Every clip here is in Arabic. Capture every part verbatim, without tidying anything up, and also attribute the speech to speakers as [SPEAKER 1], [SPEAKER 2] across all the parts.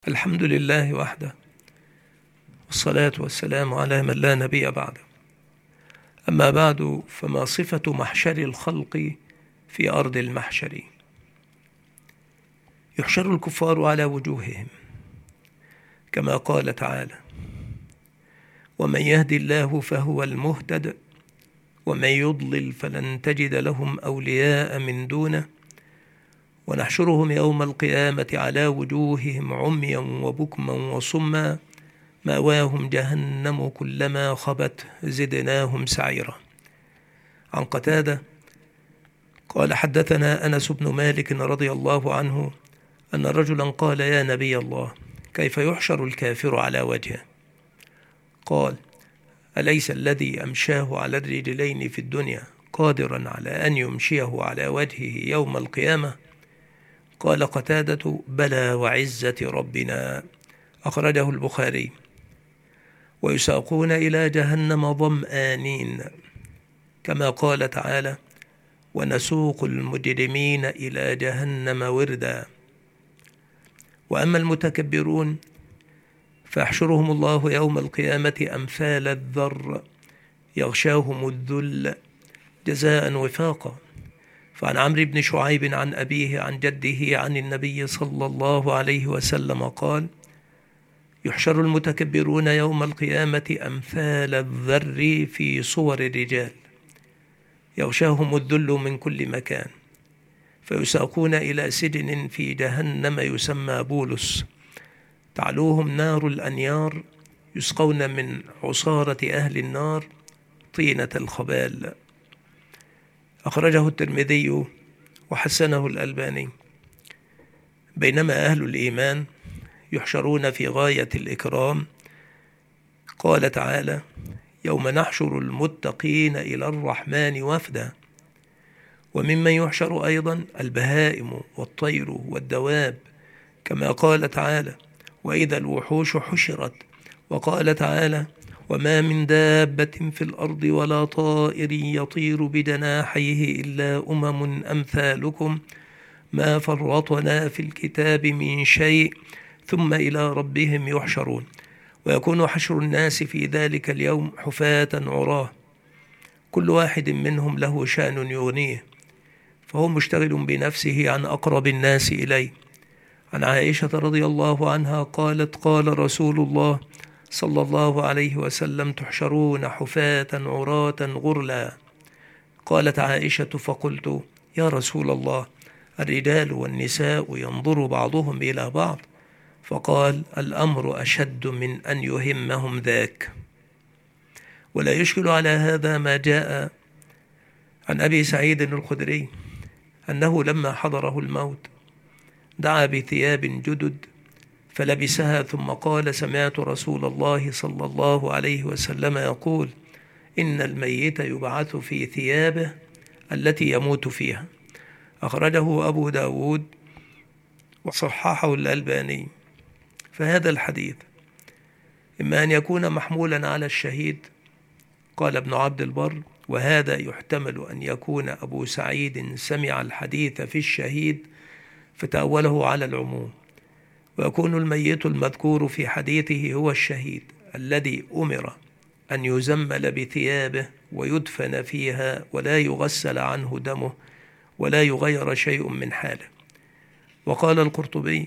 [SPEAKER 1] الحمد لله وحده، والصلاة والسلام على من لا نبي بعده. أما بعد، فما صفة محشر الخلق في أرض المحشر؟ يحشر الكفار على وجوههم، كما قال تعالى: ومن يهد الله فهو المهتد ومن يضلل فلن تجد لهم أولياء من دونه ونحشرهم يوم القيامة على وجوههم عميا وبكما وصما مأواهم جهنم كلما خبت زدناهم سعيرا. عن قتادة قال: حدثنا أنس بن مالك رضي الله عنه أن رجلا قال: يا نبي الله، كيف يحشر الكافر على وجهه؟ قال: أليس الذي أمشاه على الرجلين في الدنيا قادرا على أن يمشيه على وجهه يوم القيامة؟ قال قتادة: بلى وعزة ربنا. أخرجه البخاري. ويساقون إلى جهنم ظمآنين، كما قال تعالى: ونسوق المجرمين إلى جهنم وردا. وأما المتكبرون فيحشرهم الله يوم القيامة أمثال الذر يغشاهم الذل جزاء وفاقا. فعن عمرو بن شعيب عن أبيه عن جده عن النبي صلى الله عليه وسلم قال: يحشر المتكبرون يوم القيامة أمثال الذر في صور الرجال يغشاهم الذل من كل مكان، فيساقون إلى سجن في جهنم يسمى بولس، تعلوهم نار الأنيار، يسقون من عصارة أهل النار طينة الخبال. أخرجه الترمذي وحسنه الألباني. بينما أهل الإيمان يحشرون في غاية الإكرام، قال تعالى: يوم نحشر المتقين إلى الرحمن وفدا. وممن يحشر أيضا البهائم والطير والدواب، كما قال تعالى: وإذا الوحوش حشرت. وقال تعالى: وما من دابة في الأرض ولا طائر يطير بجناحيه إلا أمم أمثالكم ما فرطنا في الكتاب من شيء ثم إلى ربهم يحشرون. ويكون حشر الناس في ذلك اليوم حفاة عراه، كل واحد منهم له شأن يغنيه، فهو مشتغل بنفسه عن أقرب الناس إليه. عن عائشة رضي الله عنها قالت: قال رسول الله صلى الله عليه وسلم: تحشرون حفاة عراة غرلا. قالت عائشة: فقلت: يا رسول الله، الرجال والنساء ينظر بعضهم إلى بعض؟ فقال: الأمر أشد من أن يهمهم ذاك. ولا يشكل على هذا ما جاء عن أبي سعيد الخدري أنه لما حضره الموت دعا بثياب جدد فلبسها، ثم قال: سمعت رسول الله صلى الله عليه وسلم يقول: إن الميت يبعث في ثيابه التي يموت فيها. أخرجه أبو داود وصححه الألباني. فهذا الحديث إما أن يكون محمولا على الشهيد، قال ابن عبد البر: وهذا يحتمل أن يكون أبو سعيد سمع الحديث في الشهيد فتأوله على العموم، ويكون الميت المذكور في حديثه هو الشهيد الذي أمر أن يزمل بثيابه ويدفن فيها ولا يغسل عنه دمه ولا يغير شيء من حاله. وقال القرطبي: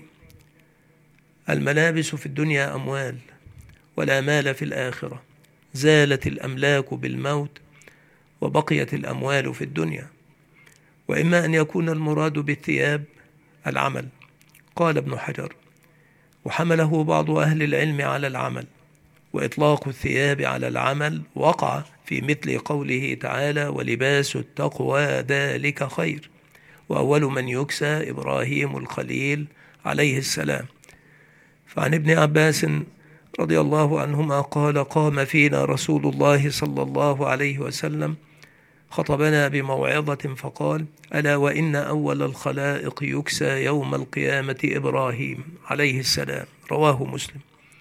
[SPEAKER 1] الملابس في الدنيا أموال، ولا مال في الآخرة، زالت الأملاك بالموت وبقيت الأموال في الدنيا. وإما أن يكون المراد بالثياب العمل، قال ابن حجر: وحمله بعض أهل العلم على العمل، وإطلاق الثياب على العمل وقع في مثل قوله تعالى: ولباس التقوى ذلك خير. وأول من يكسى إبراهيم الخليل عليه السلام. فعن ابن عباس رضي الله عنهما قال: قام فينا رسول الله صلى الله عليه وسلم خطبنا بموعظة فقال: ألا وإن أول الخلائق يكسى يوم القيامة إبراهيم عليه السلام. رواه مسلم.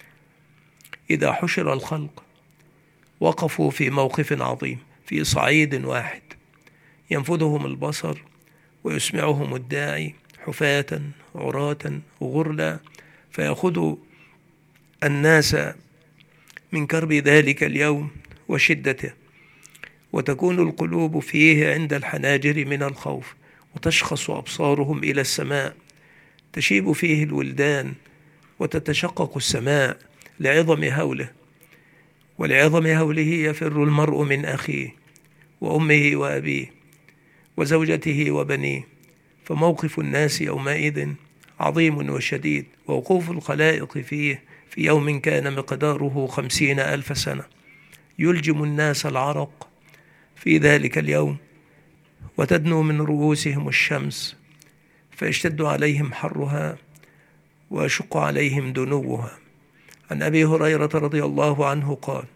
[SPEAKER 1] إذا حشر الخلق وقفوا في موقف عظيم في صعيد واحد، ينفذهم البصر ويسمعهم الداعي حفاة عراة غرلا، فيأخذ الناس من كرب ذلك اليوم وشدته، وتكون القلوب فيه عند الحناجر من الخوف، وتشخص أبصارهم إلى السماء، تشيب فيه الولدان وتتشقق السماء لعظم هوله، ولعظم هوله يفر المرء من أخيه وأمه وأبيه وزوجته وبنيه. فموقف الناس يومئذ عظيم وشديد، ووقوف الخلائق فيه في يوم كان مقداره خمسين ألف سنة يلجم الناس العرق في ذلك اليوم، وتدنو من رؤوسهم الشمس فيشتد عليهم حرها ويشق عليهم دنوها. عن أبي هريرة رضي الله عنه قال: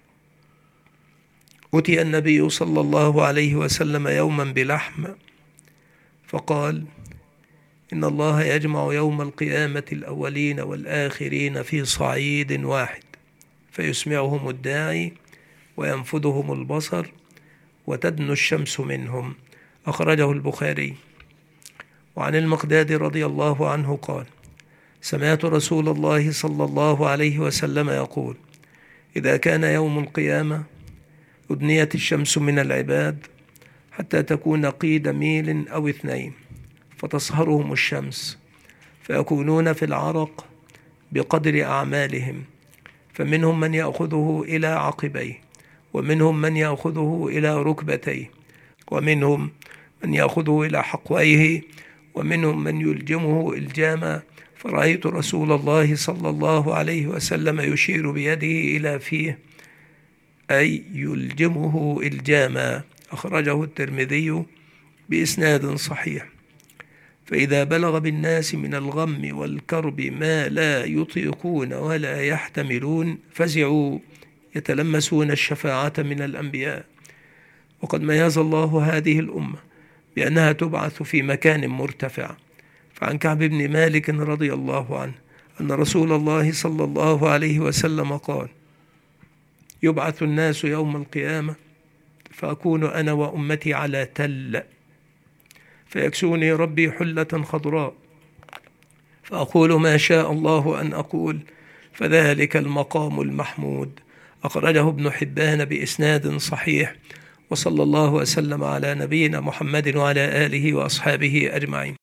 [SPEAKER 1] أتي النبي صلى الله عليه وسلم يوما بلحم فقال: إن الله يجمع يوم القيامة الأولين والآخرين في صعيد واحد، فيسمعهم الداعي وينفذهم البصر وتدنو الشمس منهم. أخرجه البخاري. وعن المقداد رضي الله عنه قال: سمعت رسول الله صلى الله عليه وسلم يقول: إذا كان يوم القيامة أدنيت الشمس من العباد حتى تكون قيد ميل أو اثنين، فتصهرهم الشمس فيكونون في العرق بقدر أعمالهم، فمنهم من يأخذه إلى عقبيه، ومنهم من يأخذه إلى ركبتيه، ومنهم من يأخذه إلى حقويه، ومنهم من يلجمه إلجاما. فرأيت رسول الله صلى الله عليه وسلم يشير بيده إلى فيه، أي يلجمه إلجاما. أخرجه الترمذي بإسناد صحيح. فإذا بلغ بالناس من الغم والكرب ما لا يطيقون ولا يحتملون فزعوا يتلمسون الشفاعة من الأنبياء. وقد ميز الله هذه الأمة بأنها تبعث في مكان مرتفع. فعن كعب بن مالك رضي الله عنه أن رسول الله صلى الله عليه وسلم قال: يبعث الناس يوم القيامة فأكون أنا وأمتي على تل، فيكسوني ربي حلة خضراء، فأقول ما شاء الله أن أقول، فذلك المقام المحمود. أخرجه ابن حبان بإسناد صحيح. وصلى الله وسلم على نبينا محمد وعلى آله وأصحابه أجمعين.